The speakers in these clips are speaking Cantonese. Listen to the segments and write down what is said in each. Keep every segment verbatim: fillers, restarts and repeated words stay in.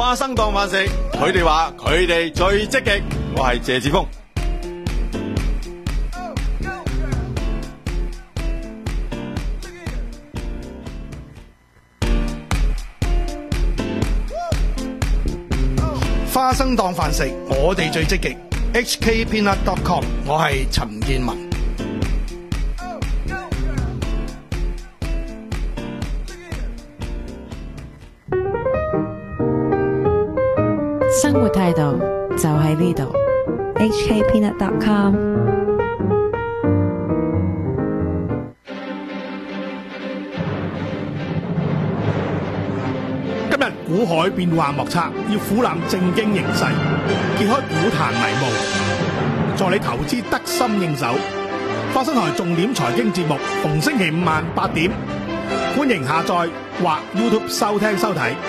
花生當飯食，佢哋話佢哋最積極。我係謝志峰。 花生當飯食，我哋最積極。H K Peanut dot com， 我係陳建文。 生活態度就喺呢度。 H K Peanut dot com。 今日股海變幻莫測，要俯覽正經形勢，揭開股壇迷霧，助你投資得心應手。花生台重點財經節目，逢星期五晚八點，歡迎下載或 YouTube 收聽收睇。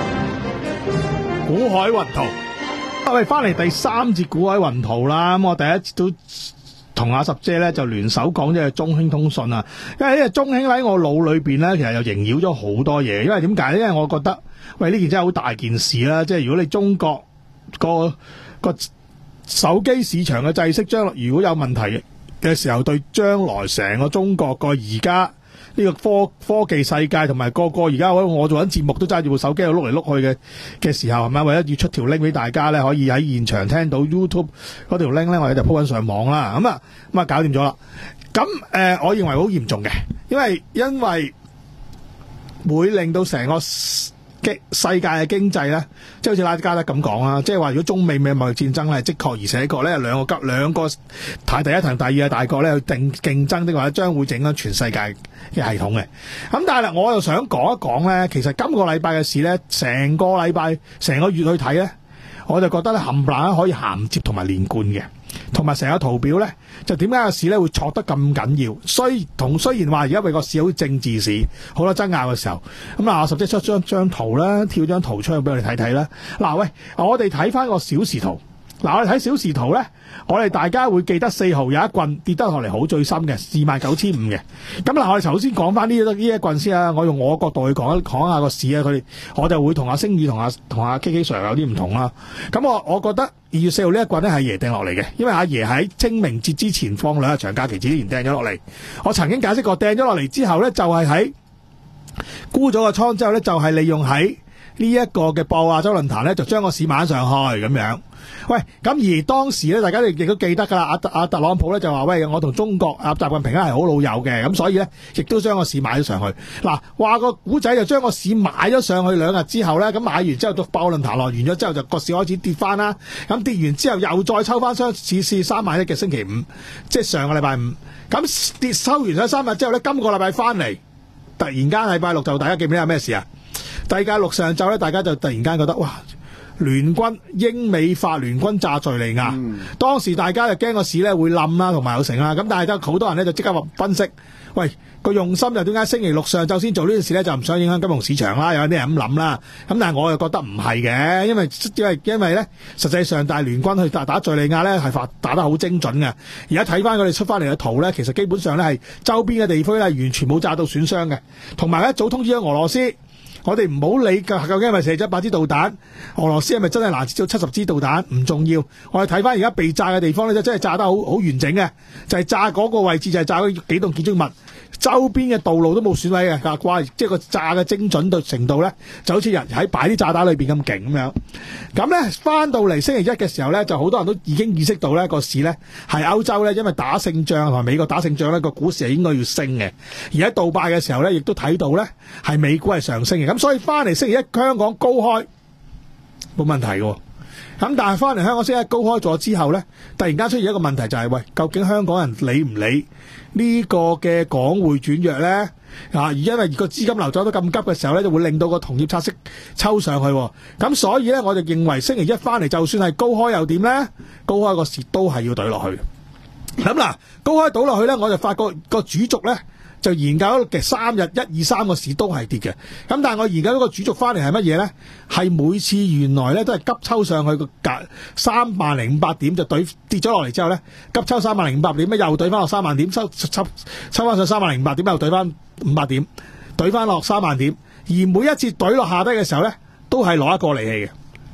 股海雲圖，啊喂，翻嚟第三節股海雲圖啦。咁我第一節都同阿十姐咧就聯手講咗中興通訊啊，因為呢個中興喺我腦裏邊咧，其實又縈繞咗好多嘢。因為點解咧？因為我覺得，喂，呢件真係好大件事啦。即係如果你中國個個手機市場嘅制式將來如果有問題嘅時候，對將來成個中國個而家呢個科科技世界同埋個個而家我我做緊節目都揸住部手機喺度碌嚟碌去嘅嘅時候，係咪為咗要出條 link 俾大家咧，可以喺現場聽到 YouTube 嗰條 link 咧，我哋就 po 緊上網啦。咁啊咁啊搞掂咗啦。咁誒、呃，我認為好嚴重嘅，因為因為會令到成個世界嘅經濟咧，即係好似拉加德咁講啦，即係話如果中美美貿易戰爭咧，的確而且確咧兩個急兩個排第一同第二嘅大國咧去定競爭的話，將會整緊全世界嘅系統嘅。咁但係咧，我又想講一講咧，其實今個禮拜嘅事咧，成個禮拜成個月去睇咧，我就覺得咧冚唪唥可以銜接同埋連貫嘅。同埋成個圖表咧，就點解個市咧會挫得咁緊要？雖同雖然話而家為個市好政治市，好多爭拗嘅時候，咁啊，我十即出張張圖啦，跳張圖出去俾我哋睇睇啦。嗱，喂，我哋睇翻個小時圖。嗱，我哋睇小時圖咧，我哋大家會記得四號有一棍跌得落嚟好最深嘅，二萬九千五嘅。咁嗱，我哋首先講翻呢呢一棍先啊。我用我角度去講講下個市啊。佢哋我就會同阿星宇同阿同阿 K K Sir 有啲唔同啦。咁我我覺得二月四號呢一棍咧係爺掟落嚟嘅，因為阿爺喺清明節之前放兩日長假期之前掟咗落嚟。我曾經解釋過，掟咗落嚟之後咧，就係喺沽咗個倉之後咧，就係利用喺呢一個嘅博亞洲論壇咧，就將個市買上去咁樣。喂，咁而當時咧，大家亦都記得噶啦，阿阿特朗普咧就話：喂，我同中國阿習近平咧係好老友嘅，咁所以咧亦都將個市買咗上去。嗱，話個股仔就將個市買咗上去兩日之後咧，咁買完之後，博論壇落完咗之後，就個市開始跌翻啦。咁跌完之後又再抽翻雙市市三萬一嘅星期五，即係上個禮拜五。咁跌收完咗三日之後咧，今個禮拜翻嚟，突然間禮拜六就大家記唔記得有咩事啊？第二日六上晝咧，大家就突然間覺得哇！聯軍英美法聯軍炸敘利亞，嗯、當時大家就驚個市咧會冧啦，同埋有成啦。咁但係都好多人咧就即刻話分析，喂，個用心又點解星期六上晝先做呢件事咧？就唔想影響金融市場啦，有啲人咁諗啦。咁但係我又覺得唔係嘅，因為因為因為咧，實際上大聯軍去打打敘利亞咧係打得好精準嘅。而家睇翻佢哋出翻嚟嘅圖咧，其實基本上咧係周邊嘅地區咧完全冇炸到損傷嘅，同埋一早通知咗俄羅斯。我哋唔好理究竟係咪射咗一百支導彈，俄羅斯係咪真係攔截咗七十支導彈唔重要。我哋睇翻而家被炸嘅地方咧，真係炸得好好完整嘅，就係、是、炸嗰個位置就係炸咗幾棟建築物，周邊嘅道路都冇損毀嘅，哇！即係個炸嘅精準度程度咧，就好似人喺擺啲炸彈裏邊咁勁咁樣。咁咧翻到嚟星期一嘅時候咧，就好多人都已經意識到咧個市咧係歐洲咧，因為打勝仗同埋美國打勝仗咧個股市係應該要升嘅。而喺杜拜嘅時候咧，亦都睇到咧係美股係上升嘅。咁所以翻嚟星期一香港高開冇問題嘅。咁但係翻嚟香港星期一高開咗之後咧，突然間出現一個問題就係、是、喂，究竟香港人理唔理呢個嘅港匯轉弱咧？啊，而因為個資金流走得咁急嘅時候咧，就會令到個同業拆息抽上去。咁所以咧，我就認為星期一翻嚟就算係高開又點咧？高開個市都係要懟落去。咁嗱，高開倒落去咧，我就發覺個主軸咧。就研究嘅三日一二三個市都係跌嘅，咁但係我研究嗰個主軸翻嚟係乜嘢咧？係每次原來咧都係急抽上去個價三萬零五百點就對跌咗落嚟之後咧，急抽三萬零五百點，咩又對翻落三萬點，抽抽抽翻上三萬零五百點又對翻五百點，對翻落三萬點，而每一次對落下低嘅時候咧，都係攞一個離氣嘅。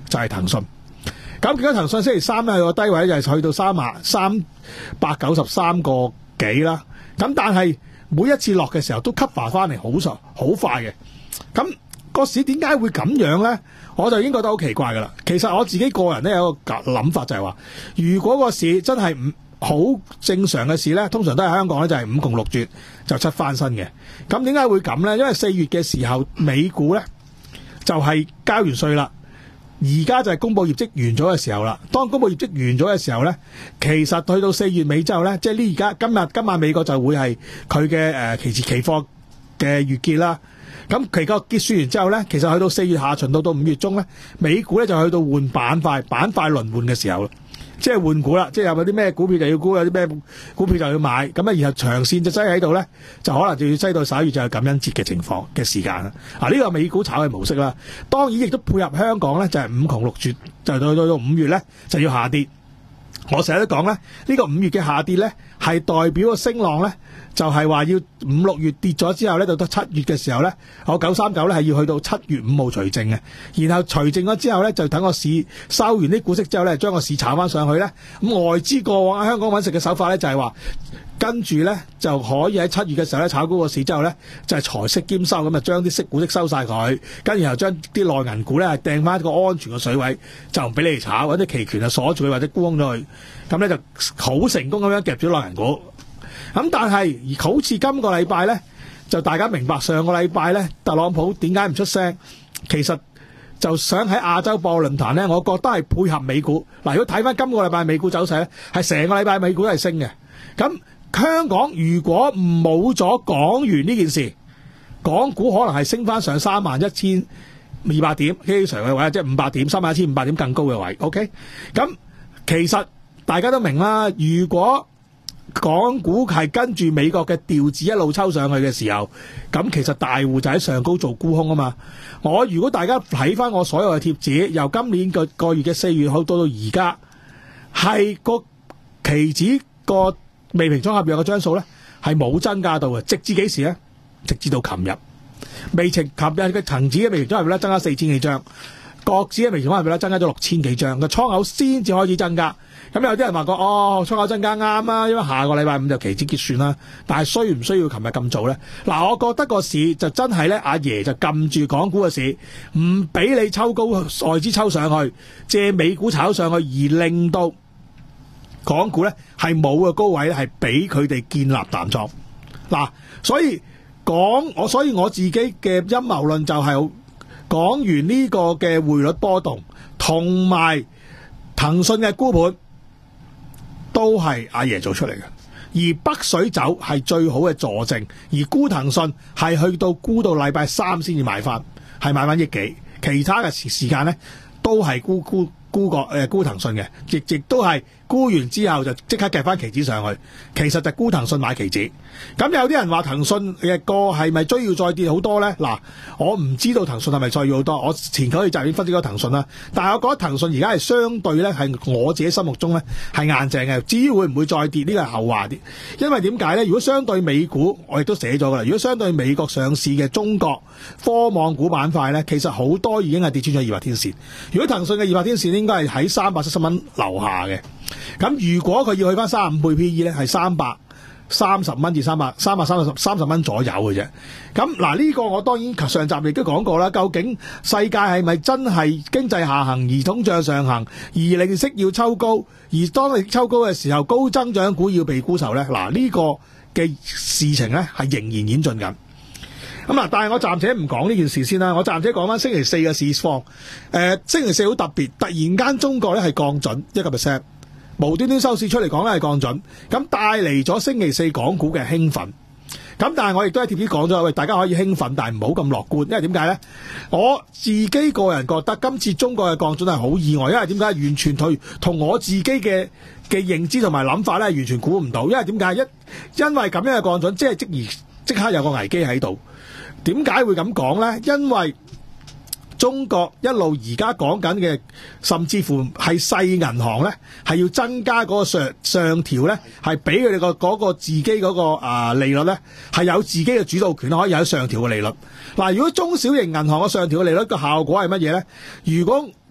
就係騰訊。咁結果騰訊星期三咧個低位就係去到三萬三百九十三個幾啦。咁但係每一次落嘅時候都 cover 翻嚟，好實好快嘅。咁個市點解會咁樣咧？我就已經覺得好奇怪噶啦。其實我自己個人咧有個諗法就係話，如果個市真係唔好正常嘅市咧，通常都係香港咧就係五窮六絕就七翻身嘅。咁點解會咁咧？因為四月嘅時候美股咧就係交完稅啦。而家就係公佈業績完咗嘅時候啦。當公佈業績完咗嘅時候咧，其實去到四月尾之後咧，即係呢而家今日今晚美國就會係佢嘅誒期指期貨嘅月結啦。咁期貨結算完之後咧，其實去到四月下旬到到五月中咧，美股咧就去到換板塊，板塊輪換嘅時候，即係換股啦。即係有啲咩股票就要沽，有啲咩股票就要買。咁啊，然後長線就擠喺度咧，就可能就要擠到十一月就係感恩節嘅情況嘅時間啦。啊，呢個美股炒嘅模式啦，當然亦都配合香港咧，就係五窮六絕，就到到到五月咧就要下跌。我成日都講咧，呢個五月嘅下跌咧，係代表個升浪咧，就係話要五六月跌咗之後咧，到得七月嘅時候咧，我九三九咧係要去到七月五號除淨嘅，然後除淨咗之後咧，就等個市收完啲股息之後咧，將個市炒翻上去咧。咁外資過往喺香港揾食嘅手法咧，就係話跟住咧就可以喺七月嘅時候咧炒高個市之後咧，就係財息兼收，咁就將啲息股息收晒佢，跟住然後將啲內銀股咧係掟翻一個安全嘅水位，就唔俾你哋炒，或者期權啊鎖住佢或者沽空咗佢，咁咧就好成功咁樣夾住內銀股。咁但係而好似今個禮拜咧，就大家明白上個禮拜咧，特朗普點解唔出聲？其實就想喺亞洲博論壇咧，我覺得係配合美股。嗱，如果睇翻今個禮拜美股走勢咧，係成個禮拜美股都係升嘅。咁香港如果冇咗港元呢件事，港股可能係升翻上三萬一千二百點基常嘅位，即係五百點、三萬一千五百點更高嘅位。OK， 咁其實大家都明啦，如果港股係跟住美國嘅調子一路抽上去嘅時候，咁其實大戶就喺上高做沽空啊嘛。我如果大家睇翻我所有嘅貼紙，由今年個個月嘅四月號到到而家，係個期指個未平倉合約嘅張數咧係冇增加到嘅，直至幾時咧？直至到琴日，未情琴日嘅恒指嘅未平倉合約咧增加四千幾張，國指嘅未平倉合約咧增加咗六千幾張，個倉口先至開始增加。咁有啲人話過哦，倉口增加啱啊，因為下個禮拜五就期指結算啦。但係需唔需要琴日咁做咧？嗱，我覺得個市就真係咧，阿爺就撳住港股嘅市，唔俾你抽高外資抽上去，借美股炒上去，而令到港股咧係冇嘅高位咧，係俾佢哋建立淡倉。嗱，所以講我，所以我自己嘅陰謀論就係講完呢個嘅匯率波動，同埋騰訊嘅沽盤，都係阿爺做出嚟嘅。而北水走係最好嘅佐證，而沽騰訊係去到沽到禮拜三先至買翻，係買翻億幾，其他嘅時時間咧都係沽沽沽個誒沽騰訊嘅，亦亦都係沽完之後就即刻夾翻期指上去，其實就沽騰訊買期指。咁有啲人話騰訊嘅個係咪追要再跌好多咧？嗱，我唔知道騰訊係咪再要好多，我前九日就已經分析咗騰訊啦。但係我覺得騰訊而家係相對咧係我自己心目中咧係硬淨嘅，至於會唔會再跌呢個係後話啲。因為點解咧？如果相對美股，我亦都寫咗噶啦。如果相對美國上市嘅中國科網股板塊咧，其實好多已經係跌穿咗二百天線。如果騰訊嘅二百天線應該係喺三百七十蚊樓下嘅。咁如果佢要去翻三十五倍 P E 咧，係三百三十蚊至三百三百三十三十蚊左右嘅啫。咁嗱，呢個我當然上集亦都講過啦。究竟世界係咪真係經濟下行而通脹上行，而利息要抽高，而當你抽高嘅時候，高增長股要被沽售咧？嗱，呢個嘅事情咧係仍然演進緊。咁啊，但係我暫且唔講呢件事先啦。我暫且講翻星期四嘅市況。誒、呃，星期四好特別，突然間中國咧係降準一個 percent。無端端收市出嚟講咧係降準，咁帶嚟咗星期四港股嘅興奮。咁但係我亦都喺貼紙講咗，喂，大家可以興奮，但係唔好咁樂觀，因為點解咧？我自己個人覺得今次中國嘅降準係好意外，因為點解？完全同同我自己嘅嘅認知同埋諗法咧，完全估唔到。因為點解？一因為咁樣嘅降準，即係即而即刻有個危機喺度。點解會咁講咧？因為中國一路而家講緊嘅，甚至乎係細銀行咧，係要增加嗰個上上調咧，係俾佢哋個嗰個自己嗰個啊利率咧，係有自己嘅主導權，可以有上調嘅利率。嗱，如果中小型銀行嘅上調嘅利率嘅效果係乜嘢咧？如果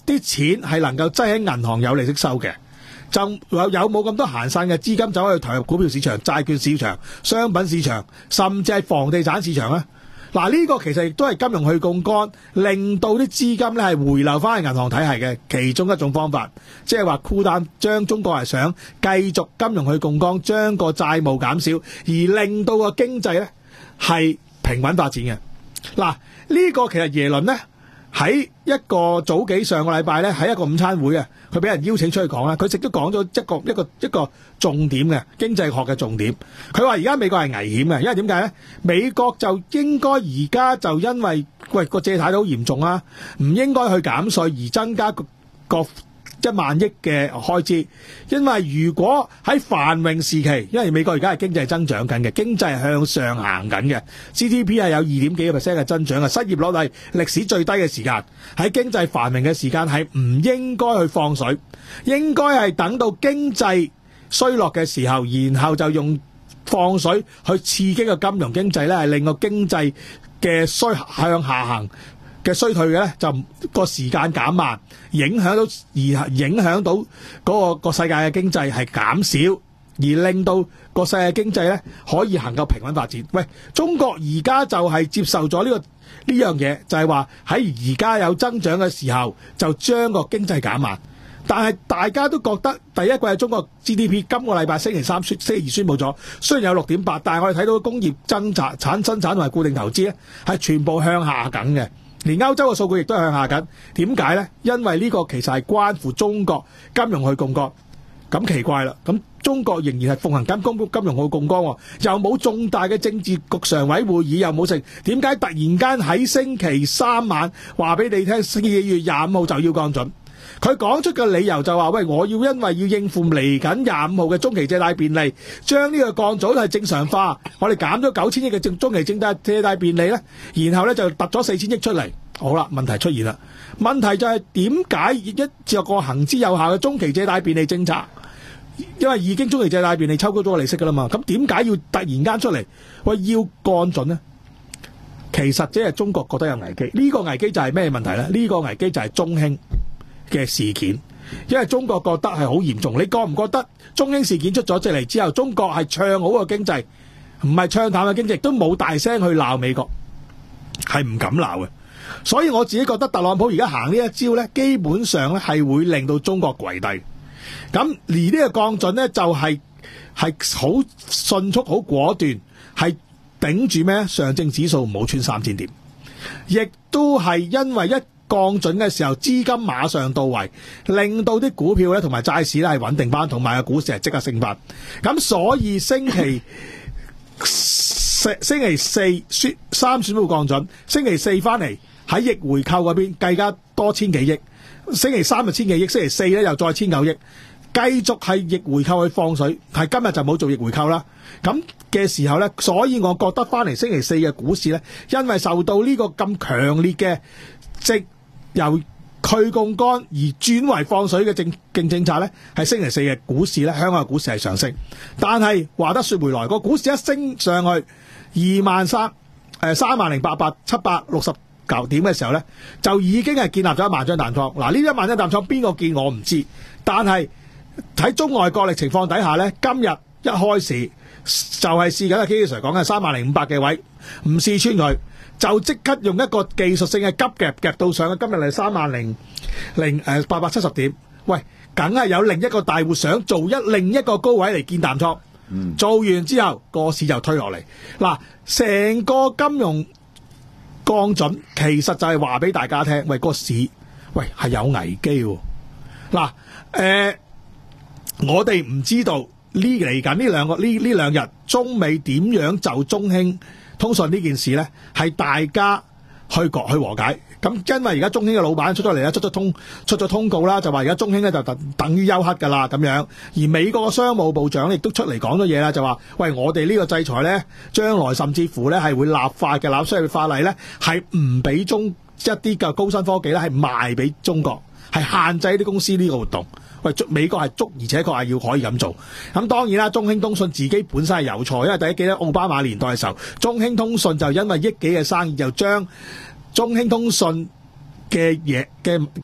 啲錢係能夠擠喺銀行有利息收嘅，就有有冇咁多閒散嘅資金走去投入股票市場、債券市場、商品市場，甚至係房地產市場咧？嗱，呢個其實亦都係金融去槓桿，令到啲資金咧係回流翻去銀行體系嘅其中一種方法，即係話箍單將中國係想繼續金融去槓桿，將個債務減少，而令到個經濟咧係平穩發展嘅。嗱，呢個其實耶倫咧喺一個早幾上個禮拜咧喺一個午餐會啊，佢俾人邀請出去講啦，佢直都講咗一個一個一個重點嘅經濟學嘅重點。佢話而家美國係危險嘅，因為點解咧？美國就應該而家就因為喂個借貸都好嚴重啊，唔應該去減稅而增加個個一萬億嘅開支，因為如果喺繁榮時期，因為美國而家係經濟增長緊嘅，經濟係向上行緊嘅 ，G D P 係有二點幾個 percent 嘅增長嘅，失業率係歷史最低嘅時間，喺經濟繁榮嘅時間係唔應該去放水，應該係等到經濟衰落嘅時候，然後就用放水去刺激個金融經濟咧，係令個經濟嘅衰向下行嘅衰退嘅咧，就個時間減慢，影響到而影響到嗰個個世界嘅經濟係減少，而令到個世界經濟咧可以行夠平穩發展。喂，中國而家就係接受咗呢個呢樣嘢，就係話喺而家有增長嘅時候，就將個經濟減慢。但係大家都覺得第一季係中國 G D P 今個禮拜星期三宣星期二宣佈咗，雖然有六點八，但係我哋睇到工業增產產生產同埋固定投資咧係全部向下緊嘅。連歐洲嘅數據亦都係向下緊，點解呢？因為呢個其實係關乎中國金融去槓桿，咁奇怪啦。咁中國仍然係奉行金金金融去槓桿，又冇重大嘅政治局常委會議，又冇成，點解突然間喺星期三晚話俾你聽，二月廿五號就要降準？佢講出嘅理由就話：喂，我要因為要應付嚟緊廿五號嘅中期借貸便利，將呢個降準係正常化。我哋減咗九千億嘅正中期借貸借貸便利咧，然後咧就突咗四千億出嚟。好啦，問題出現啦。問題就係點解一隻個行之有效嘅中期借貸便利政策，因為已經中期借貸便利抽高咗個利息噶啦嘛，咁點解要突然間出嚟喂要降準呢？其實即係中國覺得有危機，呢個危機就係咩問題呢？呢個危機就係中興嘅事件，因為中國覺得係好嚴重。你覺唔覺得中興事件出咗嚟之後，中國係唱好個經濟，唔係唱淡嘅經濟，亦都冇大聲去鬧美國，係唔敢鬧嘅。所以我自己覺得特朗普而家行呢一招呢，基本上咧係會令到中國跪低。咁而呢個降準呢，就係係好迅速、好果斷，係頂住咩？上證指數唔好穿三千點，亦都係因為一降準嘅時候，資金馬上到位，令到啲股票咧同埋債市咧係穩定翻，同埋個股市係即刻升翻。咁所以星期四星期四宣三宣布降準，星期四翻嚟喺逆回購嗰邊計加多千幾億，星期三就千幾億，星期四咧又再千九億，繼續係逆回購去放水。係今日就冇做逆回購啦。咁嘅時候咧，所以我覺得翻嚟星期四嘅股市咧，因為受到呢個咁強烈嘅即由去槓桿而轉為放水嘅政政政策咧，係星期四嘅股市咧，香港嘅股市係上升。但係話得說回來，個股市一升上去二萬三誒三萬零八百七百六十九點嘅時候咧，就已經係建立咗一萬張淡倉。嗱，呢一萬張淡倉邊個見我唔知，但係喺中外角力情況底下咧，今日一開始就係試緊阿 K Sir 講嘅三萬零五百嘅位，唔試穿佢，就即刻用一個技術性嘅急夾夾到上去，今日係三萬零零誒八百七十點。喂，梗係有另一個大戶想做一另一個高位嚟建淡倉，嗯、做完之後個市就推落嚟。嗱，成個金融降準其實就係話俾大家聽，喂，個市喂係有危機喎。嗱，誒、呃，我哋唔知道呢嚟緊呢兩個呢呢兩日中美點樣就中興通訊呢件事呢，係大家去去和解。咁因為而家中興嘅老闆出咗嚟啦，出咗通出咗通告啦，就話而家中興咧就等等於休克㗎啦咁樣。而美國嘅商務部長亦都出嚟講咗嘢啦，就話喂，我哋呢個制裁呢，將來甚至乎呢係會立法嘅，立商業法例呢係唔俾中一啲嘅高新科技呢係賣俾中國，係限制啲公司呢個活動。喂，美國係足，而且確係要可以咁做。咁當然啦，中興通訊自己本身係有錯，因為第一記得奧巴馬年代嘅時候，中興通訊就因為億幾嘅生意，就將中興通訊嘅嘢嘅嘅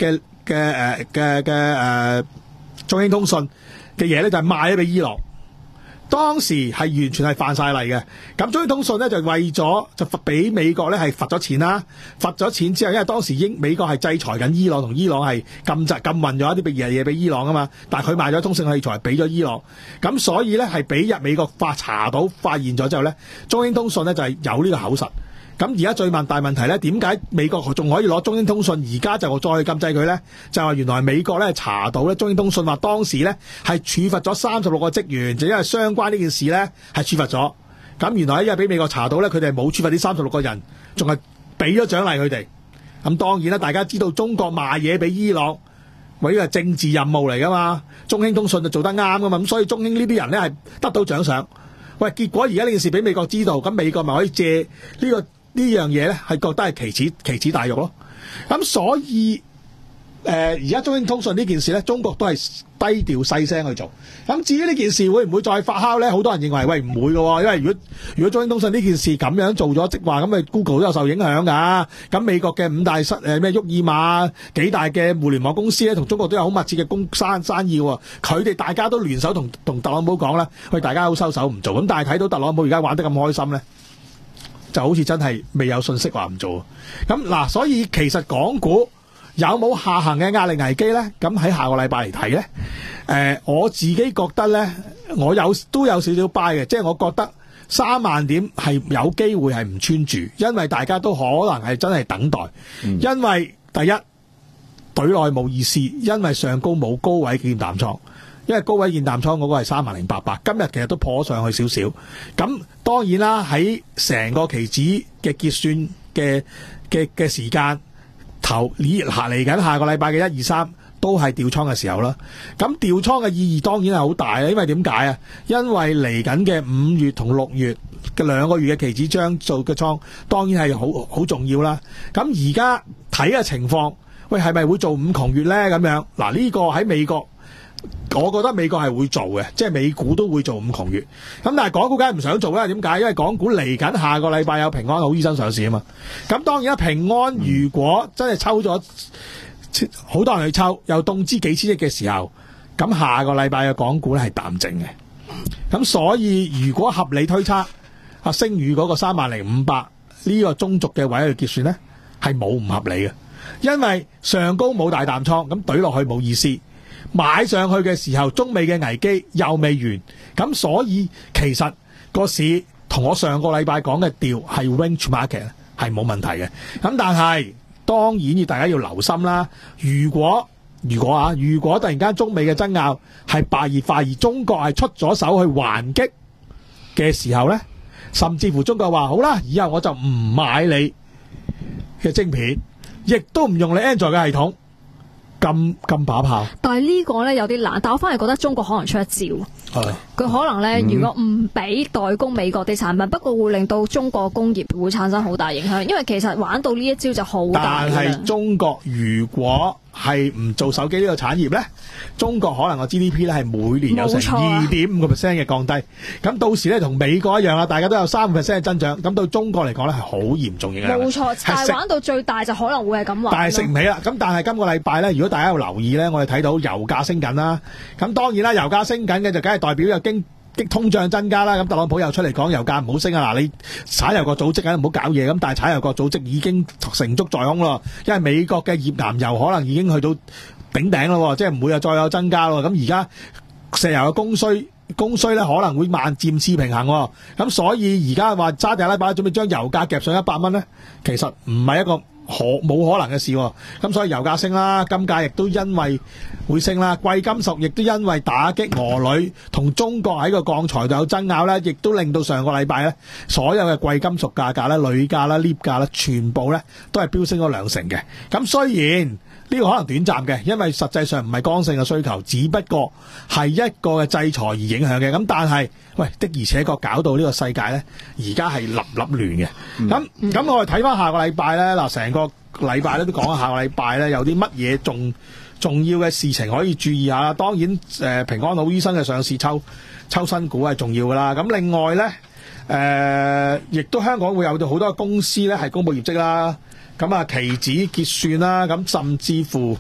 嘅誒嘅嘅誒中興通訊嘅嘢咧，就係賣咗俾伊朗。當時係完全係犯晒例嘅，咁中興通訊咧就為咗就罰俾美國咧係罰咗錢啦，罰咗錢之後，因為當時英美國係制裁緊伊朗，同伊朗係禁制禁運咗一啲嘢嘢俾伊朗啊嘛，但係佢賣咗通訊器材俾咗伊朗，咁所以咧係俾日美國發查到發現咗之後咧，中興通訊咧就係有呢個口實。咁而家最問大問題咧，點解美國仲可以攞中興通訊，而家就再禁制佢咧？就係話原來美國咧查到咧，中興通訊話當時咧係處罰咗三十六個職員，就因為相關呢件事咧係處罰咗。咁原來因為俾美國查到咧，佢哋冇處罰呢三十六個人，仲係俾咗獎勵佢哋。咁當然啦，大家知道中國賣嘢俾伊朗，為呢個政治任務嚟噶嘛，中興通訊就做得啱噶嘛，咁所以中興呢啲人咧係得到獎賞。喂，結果而家呢件事俾美國知道，咁美國咪可以借呢個呢樣嘢咧，係覺得係奇恥奇恥大辱咯。咁所以誒，而家中興通訊呢件事咧，中國都係低調細聲去做。咁至於呢件事會唔會再發酵咧？好多人認為喂唔會嘅，因為如果如果中興通訊呢件事咁樣做咗，即話咁咪 Google 都有受影響㗎。咁美國嘅五大失誒咩沃爾瑪幾大嘅互聯網公司咧，同中國都有好密切嘅工生生意喎。佢哋大家都聯手同同特朗普講啦，喂，大家好收手唔做。咁但係睇到特朗普而家玩得咁開心咧，就好似真係未有信息話唔做。咁嗱，所以其實港股有冇下行嘅壓力危機呢？咁喺下個禮拜嚟睇呢，誒、呃，我自己覺得呢，我有都有少少 buy 嘅，即係我覺得三萬點係有機會係唔穿住，因為大家都可能係真係等待，嗯、因為第一隊內冇意思，因為上高冇高位見淡倉。因為高位現淡倉嗰個係三萬零八百，今日其實都破上去少少。咁當然啦，喺成個期指嘅結算嘅嘅嘅時間頭，嚟嚟緊下個禮拜嘅一二三都係調倉嘅時候啦。咁調倉嘅意義當然係好大啦，因為點解啊？因為嚟緊嘅五月同六月嘅兩個月嘅期指將做嘅倉，當然係好好重要啦。咁而家睇嘅情況，喂，係咪會做五窮月咧？咁樣嗱，呢個喺美國。我覺得美國係會做嘅，即係美股都會做五窮月。咁但係港股梗係唔想做啦。點解？因為港股嚟緊下，下個禮拜有平安好醫生上市啊嘛。咁當然啦，平安如果真係抽咗好多人去抽，又凍資幾千億嘅時候，咁下個禮拜嘅港股咧係淡靜嘅。咁所以如果合理推測，阿星宇嗰個三萬零五百呢個中軸嘅位去結算咧，係冇唔合理嘅，因為上高冇大淡倉，咁懟落去冇意思。買上去嘅時候，中美嘅危機又未完，咁所以其實個市同我上個禮拜講嘅調係 range market 係冇問題嘅。咁但係當然要大家要留心啦。如果如果啊，如果突然間中美嘅爭拗係白熱化，而中國係出咗手去還擊嘅時候呢，甚至乎中國話好啦，以後我就唔買你嘅晶片，亦都唔用你 Android 嘅系統。咁咁把炮， 但係呢個咧有啲難，但我反而覺得中國可能出一招，佢、啊、可能咧、嗯、如果唔俾代工美國啲產品，不過會令到中國工業會產生好大影響，因為其實玩到呢一招就好大。但係中國如果係唔做手機呢個產業咧，中國可能個 G D P 咧係每年有成二點五個 percent 嘅降低，咁、啊、到時咧同美國一樣啦，大家都有三個 percent 嘅增長，咁到中國嚟講咧係好嚴重影響。冇錯，但係玩到最大就可能會係咁玩。但係食唔起啦，咁但係今個禮拜咧，如果大家有留意咧，我哋睇到油價升緊啦，咁當然啦，油價升緊嘅就梗係代表有經激通脹增加啦，咁特朗普又出嚟講油價唔好升啊！嗱，你產油國組織梗係唔好搞嘢，咁但係產油國組織已經成竹在胸咯，因為美國嘅頁岩油可能已經去到頂頂咯，即係唔會又再有增加咯。咁而家石油嘅供需供需咧可能會慢漸次平衡，咁所以而家話沙特阿拉伯準備將油價夾上一百蚊咧，其實唔係一個可冇可能嘅事，咁所以油價升啦，金價亦都因為會升啦，貴金屬亦都因為打擊俄鋁同中國喺個鋼材度有爭拗咧，亦都令到上個禮拜咧所有嘅貴金屬價格咧、鋁價啦、鎳價啦，全部咧都係飆升咗兩成嘅。咁雖然呢個可能短暫嘅，因為實際上唔係剛性嘅需求，只不過係一個嘅制裁而影響嘅。咁但係，喂的而且確搞到呢個世界咧，而家係立立亂嘅。咁、嗯、咁我哋睇翻下個禮拜咧，嗱成個禮拜咧都講下個禮拜咧有啲乜嘢重重要嘅事情可以注意下啦。當然誒、呃、平安好醫生嘅上市抽抽新股係重要噶啦。咁另外咧誒，亦、呃、都香港會有到好多公司咧係公布業績啦。咁啊，期指結算啦，咁甚至乎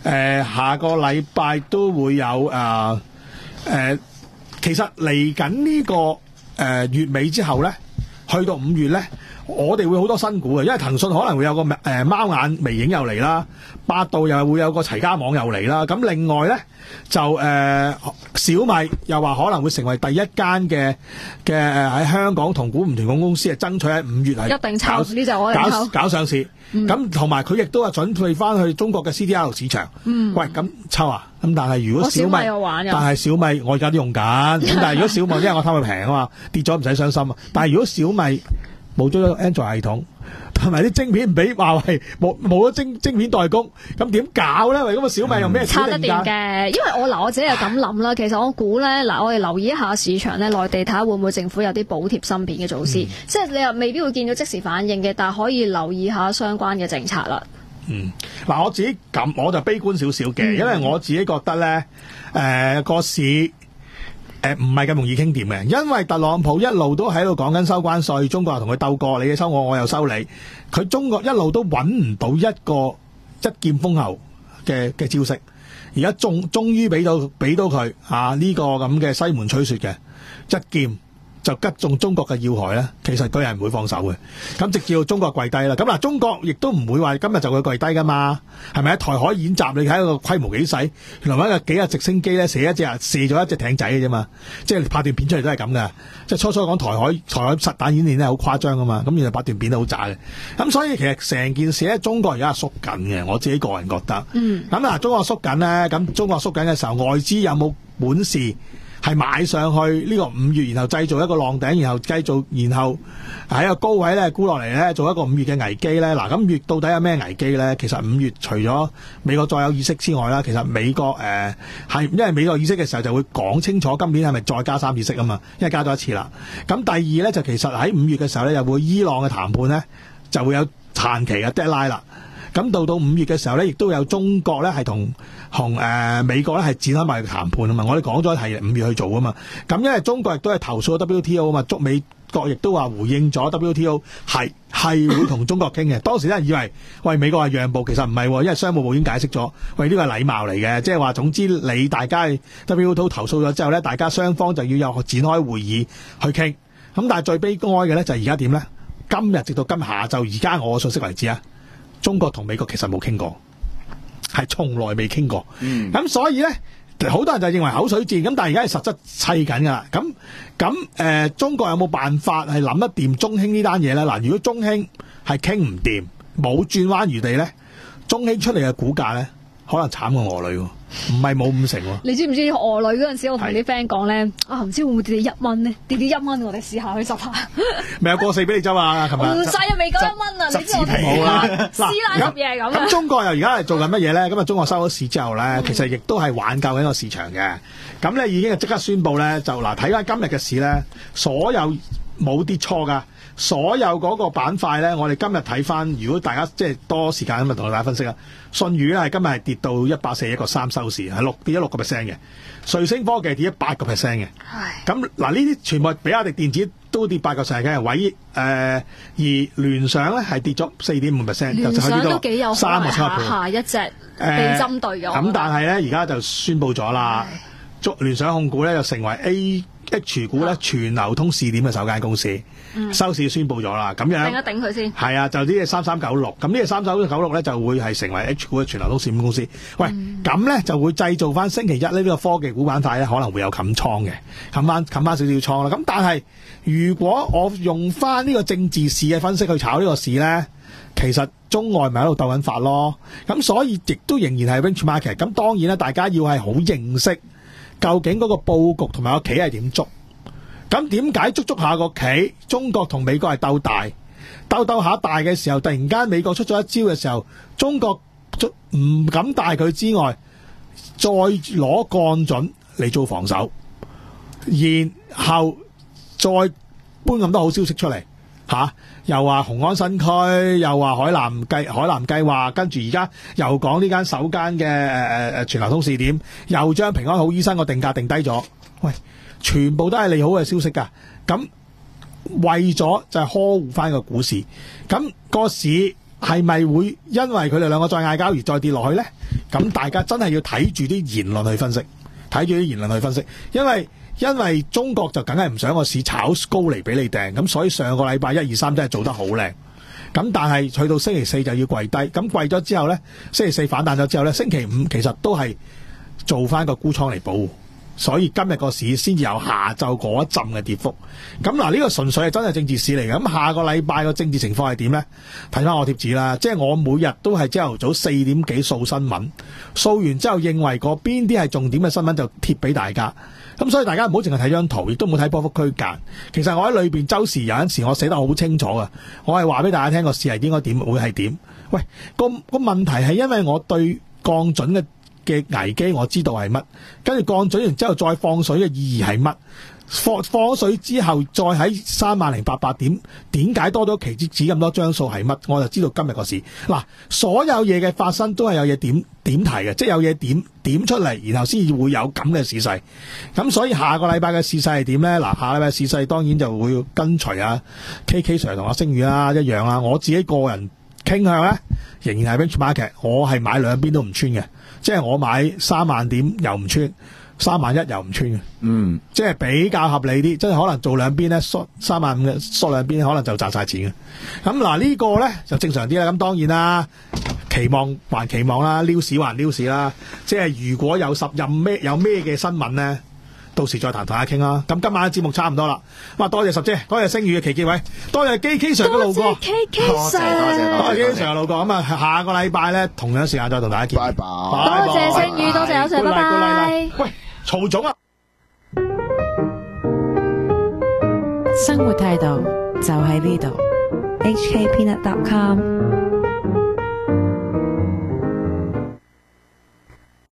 呃、下個禮拜都會有誒誒、呃呃，其實嚟緊呢個誒、呃、月尾之後咧，去到五月咧。我哋會好多新股嘅，因為騰訊可能會有個誒貓眼微影又嚟啦，百度又會有個齊家網又嚟啦。咁另外咧就誒、呃、小米又話可能會成為第一間嘅嘅喺香港同股唔同公司係爭取喺五月係一定抽呢就我哋搞搞上市。咁同埋佢亦都係準備翻去中國嘅 C D R 市場。嗯，喂，咁抽啊！咁但係如果小米， 小米有玩但係小米我而家都用緊。咁但係如果小米因為我貪佢平啊嘛，跌咗唔使傷心啊。但係如果小米冇咗個 Android 系統，同埋啲晶片唔俾華為，冇冇咗晶晶片代工，咁點搞咧？喂，咁啊小米用咩差得掂嘅？因為我嗱我自己又咁諗啦，其實我估咧嗱，我哋留意一下市場咧，內地睇下會唔會政府有啲補貼芯片嘅措施，嗯、即係你又未必會見到即時反應嘅，但係可以留意下相關嘅政策啦。 嗯，嗱我自己咁我就悲觀少少嘅，嗯、因為我自己覺得咧，誒、呃、個市。誒唔係咁容易傾掂嘅，因為特朗普一路都喺度講緊收關稅，中國又同佢鬥過，你收我，我又收你。佢中國一路都揾唔到一個一劍封喉嘅嘅招式，而家終終於俾到俾到佢啊呢個咁嘅西門吹雪嘅一劍就擊中中國嘅要害咧，其實佢係唔會放手嘅。咁直至到中國跪低啦。咁嗱，中國亦都唔會話今日就會跪低噶嘛，係咪？台海演習你睇個規模幾細，原來一個幾架直升機咧射一隻射咗一隻艇仔嘅啫嘛，即係拍段片出嚟都係咁噶。即係初初講台海台海實彈演練咧好誇張噶嘛，咁原來拍段片都好渣嘅。咁所以其實成件事咧，中國而家係縮緊嘅，我自己個人覺得。嗯。咁嗱，中國縮緊咧，咁中國縮緊嘅時候，外資有冇本事？係買上去呢個五月，然後製造一個浪頂，然後繼續，然後喺個高位咧沽落嚟咧，做一個五月嘅危機咧。嗱，咁五月到底有咩危機咧？其實五月除咗美國再有議息之外啦，其實美國誒係、呃、因為美國議息嘅時候就會講清楚今年係咪再加三次息啊嘛，因為加咗一次啦。咁第二咧就其實喺五月嘅時候咧，又會伊朗嘅談判咧就會有限期嘅 deadline 啦。咁到到五月嘅時候咧，亦都有中國咧係同同誒美國咧係展開埋談判啊嘛。我哋講咗係五月去做啊嘛。咁因為中國亦都係投訴咗 W T O 啊嘛，捉美國亦都話回應咗 W T O 係係會同中國傾嘅。當時咧以為喂美國係讓步，其實唔係，因為商務部已經解釋咗，喂呢個係禮貌嚟嘅，即係話總之你大家 W T O 投訴咗之後咧，大家雙方就要有展開會議去傾。咁但係最悲哀嘅咧就係而家點咧？今日直到今下晝而家我嘅信息為止啊！中國同美國其實冇傾過，係從來未傾過。咁、嗯、所以咧，好多人就認為口水戰。咁但係而家係實質砌緊㗎啦。咁咁誒，中國有冇辦法係諗得掂中興呢單嘢咧？嗱，如果中興係傾唔掂，冇轉彎餘地咧，中興出嚟嘅股價咧，可能慘過俄女喎。唔係冇五成喎。 你知唔知俄女嗰陣時，我同啲 friend 講咧，啊唔知會唔會跌到一蚊呢？跌到一蚊，我哋試下去執下。 未有過四俾你執啊！琴日唔使啊，未夠一蚊啊！你知我哋啦， 師奶執嘢係咁。 咁中國又而家係做緊乜嘢咧？咁啊，中國收咗市之後咧，嗯、其實亦都係挽救緊個市場嘅。咁咧已經係即刻宣布咧，就嗱睇翻今日嘅市咧，所有冇跌錯㗎。所有嗰個板塊咧，我哋今日睇翻，如果大家即係多時間咁啊，同大家分析啊。舜宇咧係今日係跌到一百四十一個三收市，係六跌咗六個 percent 嘅。瑞聲科技跌咗八個 percent 嘅。係。咁嗱，呢啲全部比亞迪電子都跌八個 percent 嘅，位誒、呃、而聯想咧係跌咗四點五 percent， 聯想都幾有三個下下一隻被針對咗。 咁、呃、但係咧，而家就宣布咗啦，足聯想控股咧就成為 A H 股咧全流通試點嘅首間公司，嗯、收市宣布咗啦，咁樣頂一頂佢先。係啊，就呢隻三三九六，咁呢隻三三九六咧就會係成為 H 股嘅全流通試點公司。喂，咁咧、嗯、就會製造翻星期一呢個科技股板塊咧可能會有冚倉嘅，冚翻冚翻少少倉啦。咁但係如果我用翻呢個政治市嘅分析去炒呢個市咧，其實中外咪喺度鬥緊法咯。咁所以亦都仍然係 range market。咁當然啦，大家要係好認識。究竟嗰個佈局同埋個棋係點捉？咁點解捉捉下個棋？中國同美國係鬥大，鬥鬥下大嘅時候，突然間美國出咗一招嘅時候，中國唔敢大佢之外，再攞幹準嚟做防守，然後再搬咁多好消息出嚟。吓、啊，又話雄安新區，又話海南計海南計劃，跟住而家又講呢間首間嘅誒誒全流通試點，又將平安好醫生個定價定低咗。喂，全部都係利好嘅消息㗎。咁為咗就係呵護翻個股市，咁、個市係咪會因為佢哋兩個再嗌交而再跌落去咧？ 咁大家真係要睇住啲言論去分析，睇住啲言論去分析，因為因為中國就梗係唔想個市炒高嚟俾你掟，咁所以上個禮拜一二三真係做得好靚。咁但係去到星期四就要跪低，咁跪咗之後呢，星期四反彈咗之後呢，星期五其實都係做翻個沽倉嚟保護，所以今日個市先至有下晝嗰一陣嘅跌幅。咁嗱，呢個純粹係真係政治市嚟嘅。咁下個禮拜個政治情況係點呢？睇翻我貼紙啦，即係我每日都係朝頭早四點幾掃新聞，掃完之後認為嗰邊啲係重點嘅新聞就貼俾大家。咁所以大家唔好淨係睇張圖，亦都唔好睇波幅區間。其實我喺裏邊周時有陣時我寫得好清楚㗎，我係話俾大家聽個市係應該點，會係點。喂，個個問題係因為我對降準嘅嘅危機我知道係乜，跟住降準完之後再放水嘅意義係乜？放放水之後再喺三萬零八百點，點解多咗期指指咁多張數係乜？我就知道今日個市嗱，所有嘢嘅發生都係有嘢點點題嘅，即係有嘢點點出嚟，然後先至會有咁嘅市勢。咁所以下個禮拜嘅市勢係點咧？嗱，下禮拜市勢當然就會跟隨啊 K K Sir 同阿星宇啦一樣啦。我自己個人傾向咧，仍然係 benchmark，我係買兩邊都唔穿嘅，即係我買三萬點又唔穿。三萬一又唔穿嘅，嗯，即係比較合理啲，即係可能做兩邊咧，縮三萬五嘅縮兩邊，可能就賺晒錢嘅。咁嗱呢個咧就正常啲啦。咁當然啦，期望還期望啦，撩市還撩市啦。即係如果有十任咩有咩嘅新聞咧，到時再談大家傾啦。咁今晚嘅節目差唔多啦。咁啊，多謝十姐，多謝星宇嘅奇傑位，多謝基 K Sir 嘅路過， 多謝 K K Sir， 多謝 K K Sir 嘅路過。咁啊，下個禮拜咧同樣時間再同大家見。 拜拜。 多謝星宇，多謝有 Sir，拜拜。 喂，曹總啊！ 生活態度就喺呢度。 H K Peanut dot com